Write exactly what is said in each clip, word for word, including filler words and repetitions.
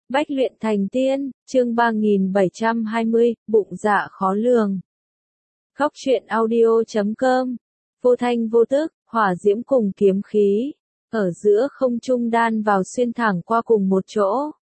Bách luyện thành tiên, chương ba nghìn bảy trăm hai mươi, bụng dạ khó lường. Khóc chuyện audio chấm com, vô thanh vô tức, hỏa diễm cùng kiếm khí, ở giữa không trung đan vào xuyên thẳng qua cùng một chỗ.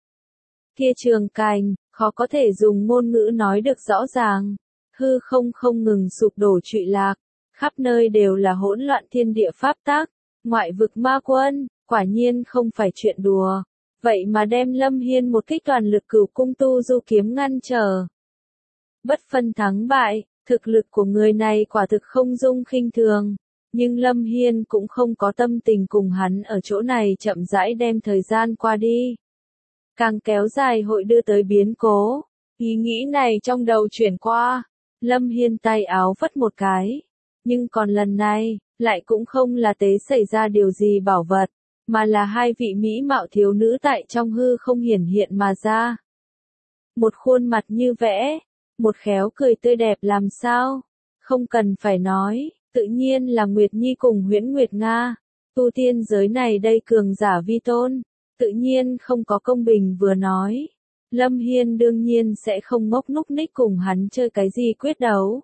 Kia trường cành, khó có thể dùng ngôn ngữ nói được rõ ràng, hư không không ngừng sụp đổ trụy lạc, khắp nơi đều là hỗn loạn thiên địa pháp tắc, ngoại vực ma quân, quả nhiên không phải chuyện đùa. Vậy mà đem Lâm Hiên một kích toàn lực cửu cung tu du kiếm ngăn trở. Bất phân thắng bại, thực lực của người này quả thực không dung khinh thường, nhưng Lâm Hiên cũng không có tâm tình cùng hắn ở chỗ này chậm rãi đem thời gian qua đi. Càng kéo dài hội đưa tới biến cố, ý nghĩ này trong đầu chuyển qua, Lâm Hiên tay áo phất một cái, nhưng còn lần này, lại cũng không là tế xảy ra điều gì bảo vật, mà là hai vị mỹ mạo thiếu nữ tại trong hư không hiển hiện mà ra. Một khuôn mặt như vẽ, một khéo cười tươi đẹp làm sao, không cần phải nói, tự nhiên là Nguyệt Nhi cùng Huyễn Nguyệt Nga, tu tiên giới này đây cường giả vi tôn, tự nhiên không có công bình vừa nói. Lâm Hiên đương nhiên sẽ không ngốc núc ních cùng hắn chơi cái gì quyết đấu.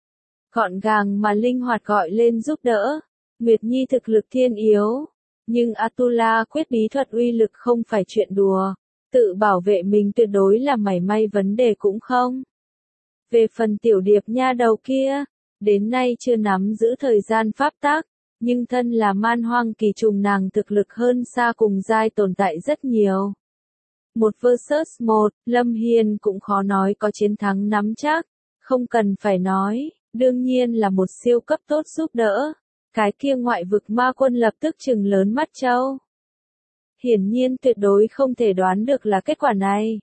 Gọn gàng mà linh hoạt gọi lên giúp đỡ, Nguyệt Nhi thực lực thiên yếu. Nhưng Atula quyết bí thuật uy lực không phải chuyện đùa, tự bảo vệ mình tuyệt đối là mảy may vấn đề cũng không. Về phần tiểu điệp nha đầu kia, đến nay chưa nắm giữ thời gian pháp tắc, nhưng thân là man hoang kỳ trùng nàng thực lực hơn xa cùng giai tồn tại rất nhiều. Một versus một, Lâm Hiên cũng khó nói có chiến thắng nắm chắc, không cần phải nói, đương nhiên là một siêu cấp tốt giúp đỡ. Cái kia ngoại vực ma quân lập tức trừng lớn mắt trâu. Hiển nhiên tuyệt đối không thể đoán được là kết quả này.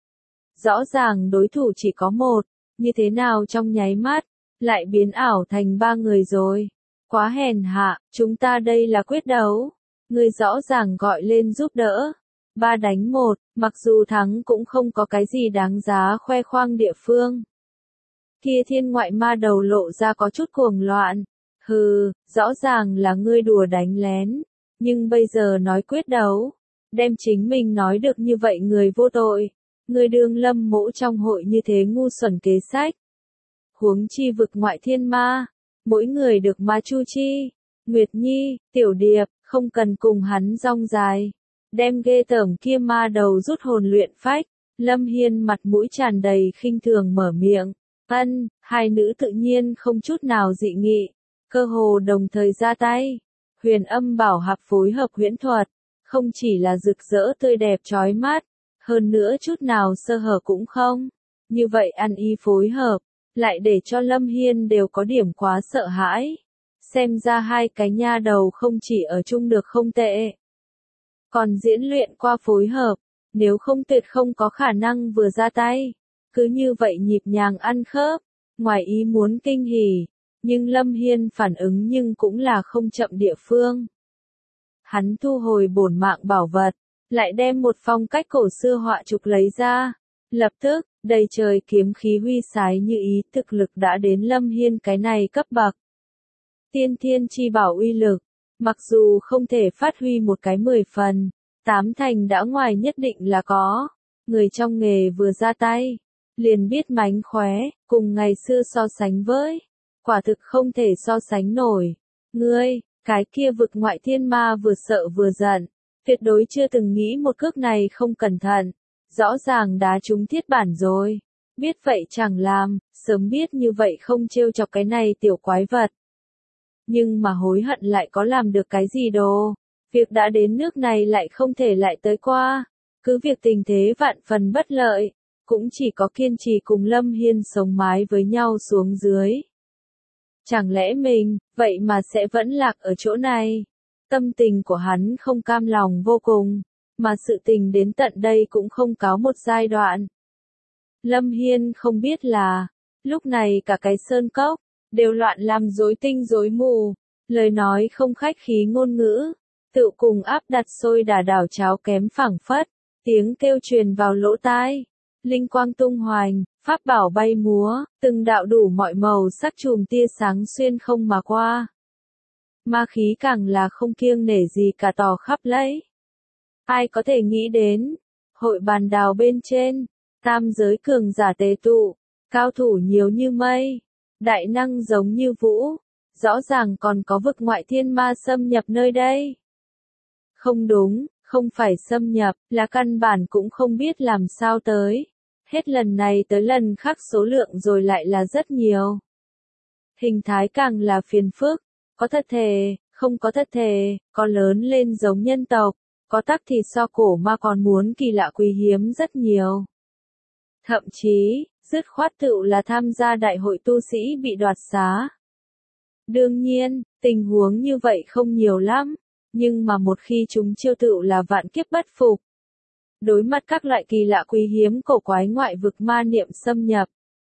Rõ ràng đối thủ chỉ có một, như thế nào trong nháy mắt, lại biến ảo thành ba người rồi. Quá hèn hạ, chúng ta đây là quyết đấu. Người rõ ràng gọi lên giúp đỡ. Ba đánh một, mặc dù thắng cũng không có cái gì đáng giá khoe khoang địa phương. Kia thiên ngoại ma đầu lộ ra có chút cuồng loạn. Hừ, rõ ràng là ngươi đùa đánh lén, nhưng bây giờ nói quyết đấu, đem chính mình nói được như vậy người vô tội, ngươi đương Lâm mỗ trong hội như thế ngu xuẩn kế sách. Huống chi vực ngoại thiên ma, mỗi người được ma chu chi, Nguyệt Nhi, Tiểu Điệp, không cần cùng hắn rong dài, đem ghê tởm kia ma đầu rút hồn luyện phách. Lâm Hiên mặt mũi tràn đầy khinh thường mở miệng, ân, hai nữ tự nhiên không chút nào dị nghị. Cơ hồ đồng thời ra tay, huyền âm bảo hạp phối hợp huyễn thuật, không chỉ là rực rỡ tươi đẹp chói mắt, hơn nữa chút nào sơ hở cũng không. Như vậy ăn y phối hợp, lại để cho Lâm Hiên đều có điểm quá sợ hãi. Xem ra hai cái nha đầu không chỉ ở chung được không tệ, còn diễn luyện qua phối hợp, nếu không tuyệt không có khả năng vừa ra tay. Cứ như vậy nhịp nhàng ăn khớp, ngoài ý muốn kinh hỉ. Nhưng Lâm Hiên phản ứng nhưng cũng là không chậm địa phương. Hắn thu hồi bổn mạng bảo vật, lại đem một phong cách cổ xưa họa trục lấy ra. Lập tức, đầy trời kiếm khí huy sái như ý thực lực đã đến Lâm Hiên cái này cấp bậc. Tiên thiên chi bảo uy lực, mặc dù không thể phát huy một cái mười phần, tám thành đã ngoài nhất định là có. Người trong nghề vừa ra tay, liền biết mánh khóe, cùng ngày xưa so sánh với. Quả thực không thể so sánh nổi. Ngươi, cái kia vực ngoại thiên ma vừa sợ vừa giận, tuyệt đối chưa từng nghĩ một cước này không cẩn thận. Rõ ràng đá trúng thiết bản rồi. Biết vậy chẳng làm, sớm biết như vậy không trêu chọc cái này tiểu quái vật. Nhưng mà hối hận lại có làm được cái gì đồ. Việc đã đến nước này lại không thể lại tới qua. Cứ việc tình thế vạn phần bất lợi, cũng chỉ có kiên trì cùng Lâm Hiên sống mái với nhau xuống dưới. Chẳng lẽ mình, vậy mà sẽ vẫn lạc ở chỗ này? Tâm tình của hắn không cam lòng vô cùng, mà sự tình đến tận đây cũng không cáo một giai đoạn. Lâm Hiên không biết là, lúc này cả cái sơn cốc, đều loạn làm rối tinh rối mù, lời nói không khách khí ngôn ngữ, tự cùng áp đặt sôi đà đảo cháo kém phảng phất, tiếng kêu truyền vào lỗ tai. Linh quang tung hoành, pháp bảo bay múa, từng đạo đủ mọi màu sắc chùm tia sáng xuyên không mà qua. Ma khí càng là không kiêng nể gì cả tỏ khắp lấy. Ai có thể nghĩ đến, Hội bàn đào bên trên, tam giới cường giả tề tụ, cao thủ nhiều như mây, đại năng giống như vũ, rõ ràng còn có vực ngoại thiên ma xâm nhập nơi đây. Không đúng, không phải xâm nhập, là căn bản cũng không biết làm sao tới. Hết lần này tới lần khác số lượng rồi lại là rất nhiều. Hình thái càng là phiền phức, có thật thể, không có thật thể, có lớn lên giống nhân tộc, có tắc thì so cổ ma còn muốn kỳ lạ quý hiếm rất nhiều. Thậm chí, dứt khoát tựu là tham gia đại hội tu sĩ bị đoạt xá. Đương nhiên, tình huống như vậy không nhiều lắm, nhưng mà một khi chúng chiêu tựu là vạn kiếp bất phục. Đối mặt các loại kỳ lạ quý hiếm cổ quái ngoại vực ma niệm xâm nhập.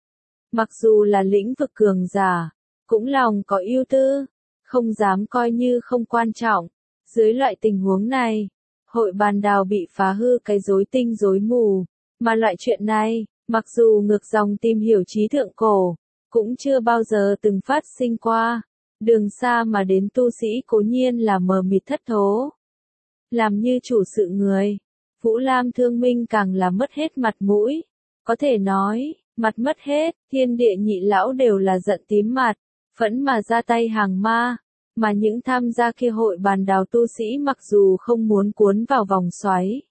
Mặc dù là lĩnh vực cường giả, cũng lòng có ưu tư, không dám coi như không quan trọng. Dưới loại tình huống này, hội bàn đào bị phá hư cái rối tinh rối mù, mà loại chuyện này, mặc dù ngược dòng tìm hiểu trí thượng cổ, cũng chưa bao giờ từng phát sinh qua. Đường xa mà đến tu sĩ cố nhiên là mờ mịt thất thố. Làm như chủ sự người, Vũ Lam Thương Minh càng là mất hết mặt mũi. Có thể nói, mặt mất hết, thiên địa nhị lão đều là giận tím mặt, phẫn mà ra tay hàng ma. Mà những tham gia kia hội bàn đào tu sĩ mặc dù không muốn cuốn vào vòng xoáy,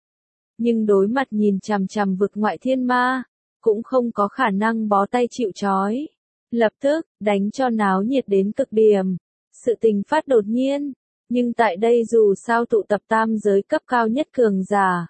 nhưng đối mặt nhìn chằm chằm vực ngoại thiên ma, cũng không có khả năng bó tay chịu trói. Lập tức, đánh cho náo nhiệt đến cực điểm. Sự tình phát đột nhiên, nhưng tại đây dù sao tụ tập tam giới cấp cao nhất cường giả.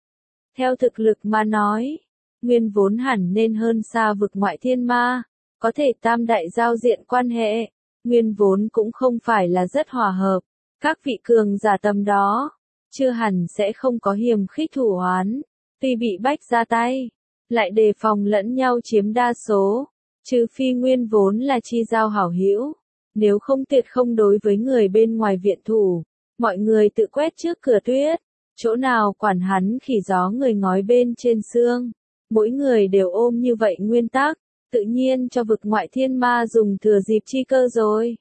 Theo thực lực mà nói, nguyên vốn hẳn nên hơn xa vực ngoại thiên ma, có thể tam đại giao diện quan hệ, nguyên vốn cũng không phải là rất hòa hợp. Các vị cường giả tầm đó, chưa hẳn sẽ không có hiềm khích thủ oán, tuy bị bách ra tay, lại đề phòng lẫn nhau chiếm đa số. Trừ phi nguyên vốn là chi giao hảo hữu, nếu không tuyệt không đối với người bên ngoài viện thủ, mọi người tự quét trước cửa tuyết, chỗ nào quản hắn khỉ gió người ngói bên trên xương, mỗi người đều ôm như vậy nguyên tắc, tự nhiên cho vực ngoại thiên ma dùng thừa dịp chi cơ rồi.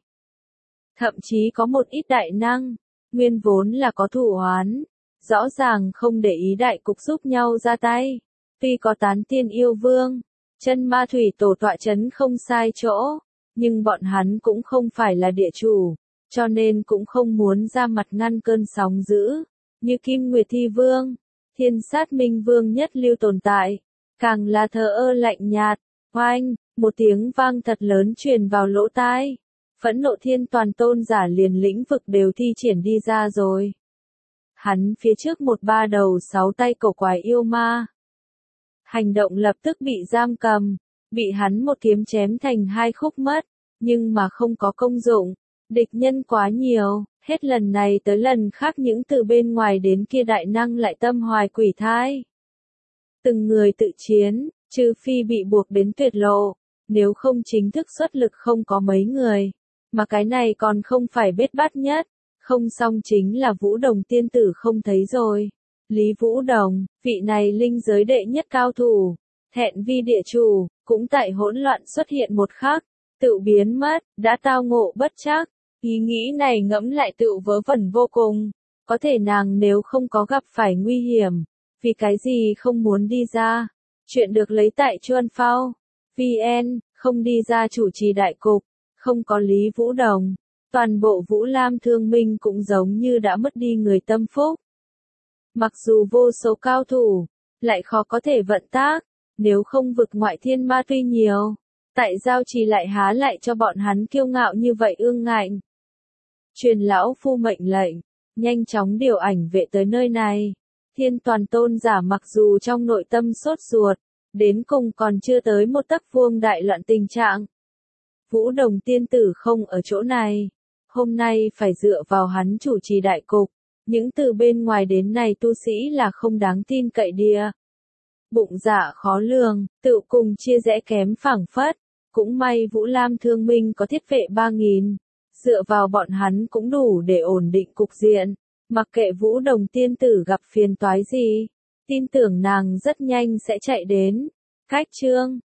Thậm chí có một ít đại năng, nguyên vốn là có thủ oán, rõ ràng không để ý đại cục giúp nhau ra tay, tuy có tán tiên yêu vương. Chân ma thủy tổ tọa chấn không sai chỗ, nhưng bọn hắn cũng không phải là địa chủ, cho nên cũng không muốn ra mặt ngăn cơn sóng dữ, như Kim Nguyệt Thi Vương, Thiên Sát Minh Vương nhất lưu tồn tại, càng là thờ ơ lạnh nhạt. Oanh, một tiếng vang thật lớn truyền vào lỗ tai, phẫn nộ thiên toàn tôn giả liền lĩnh vực đều thi triển đi ra rồi. Hắn phía trước một ba đầu sáu tay cổ quái yêu ma. Hành động lập tức bị giam cầm, bị hắn một kiếm chém thành hai khúc mất, nhưng mà không có công dụng, địch nhân quá nhiều, hết lần này tới lần khác những từ bên ngoài đến kia đại năng lại tâm hoài quỷ thai. Từng người tự chiến, trừ phi bị buộc đến tuyệt lộ, nếu không chính thức xuất lực không có mấy người, mà cái này còn không phải bết bát nhất, không xong chính là Vũ Đồng tiên tử không thấy rồi. Lý Vũ Đồng, vị này linh giới đệ nhất cao thủ, thẹn vi địa chủ, cũng tại hỗn loạn xuất hiện một khắc, tự biến mất, đã tao ngộ bất trắc. Ý nghĩ này ngẫm lại tự vớ vẩn vô cùng, có thể nàng nếu không có gặp phải nguy hiểm, vì cái gì không muốn đi ra. Chuyện được lấy tại Chuan Phao, vn, không đi ra chủ trì đại cục, không có Lý Vũ Đồng, toàn bộ Vũ Lam Thương Minh cũng giống như đã mất đi người tâm phúc. Mặc dù vô số cao thủ, lại khó có thể vận tác, nếu không vực ngoại thiên ma tuy nhiều, tại giao trì lại há lại cho bọn hắn kiêu ngạo như vậy ương ngạnh. Truyền lão phu mệnh lệnh, nhanh chóng điều ảnh vệ tới nơi này. Thiên toàn tôn giả mặc dù trong nội tâm sốt ruột, đến cùng còn chưa tới một tấc vuông đại loạn tình trạng. Vũ Đồng tiên tử không ở chỗ này, hôm nay phải dựa vào hắn chủ trì đại cục. Những từ bên ngoài đến này tu sĩ là không đáng tin cậy đìa. Bụng dạ khó lường, tự cùng chia rẽ kém phảng phất. Cũng may Vũ Lam Thương Minh có thiết vệ ba nghìn. Dựa vào bọn hắn cũng đủ để ổn định cục diện. Mặc kệ Vũ Đồng tiên tử gặp phiền toái gì, tin tưởng nàng rất nhanh sẽ chạy đến. Cách chương